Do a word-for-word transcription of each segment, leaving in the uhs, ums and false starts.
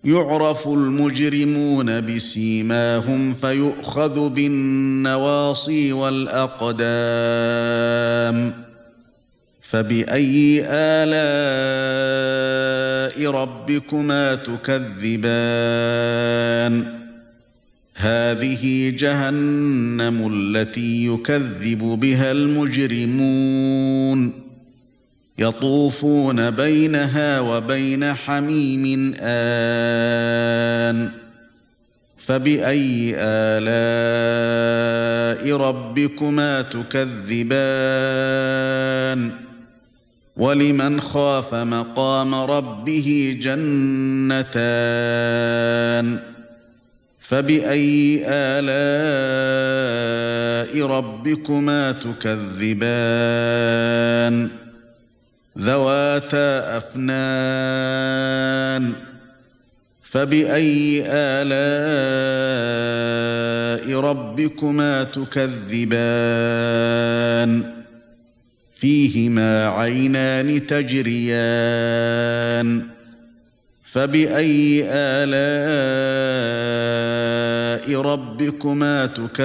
يعرف المجرمون بسيماهم فيؤخذ بالنواصي والأقدام فبأي آلاء ربكما تكذبان هذه جهنم التي يكذب بها المجرمون يطوفون بينها وبين حميم آن فبأي آلاء ربكما تكذبان ولمن خاف مقام ربه جنتان فبأي آلاء ربكما تكذبان ذواتا أفنان فبأي آلاء ربكما تكذبان فيهما عينان تجريان فبأي آلاء ربكما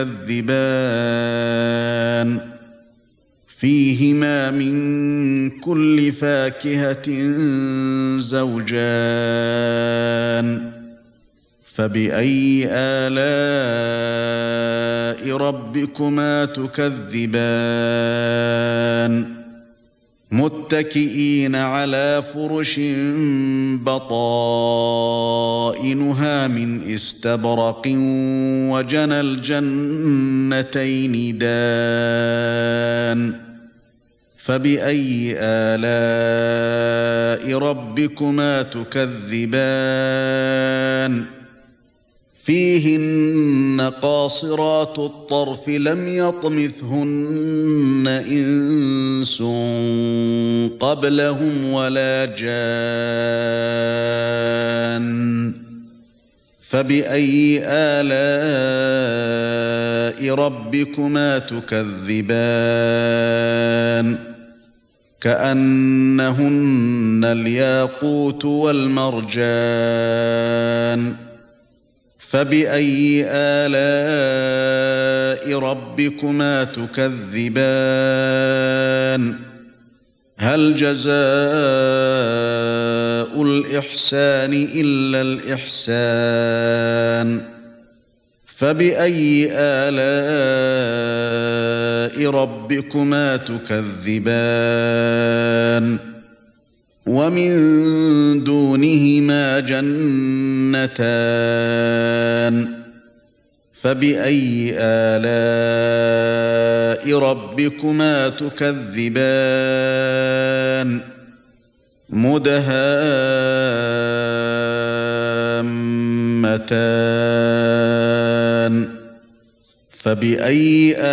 تكذبان فيهما من كل فاكهة زوجان فبأي آلاء ربكما تكذبان متكئين على فرش بطائنها من استبرق وجنى الجنتين دان فبأي آلاء ربكما تكذبان فيهن قاصرات الطرف لم يطمثهن إنس قبلهم ولا جان فبأي آلاء ربكما تكذبان كأنهن الياقوت والمرجان فبأي آلاء ربكما تكذبان هل جزاء الإحسان إلا الإحسان فبأي آلاء ربكما تكذبان ومن دونهما جنتان فبأي آلاء ربكما تكذبان مدهامتان فبأي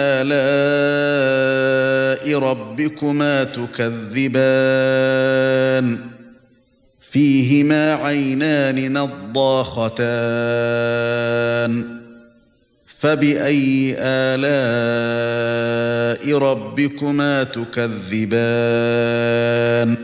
آلاء ربكما تكذبان فيهما عينان نضاختان فبأي آلاء ربكما تكذبان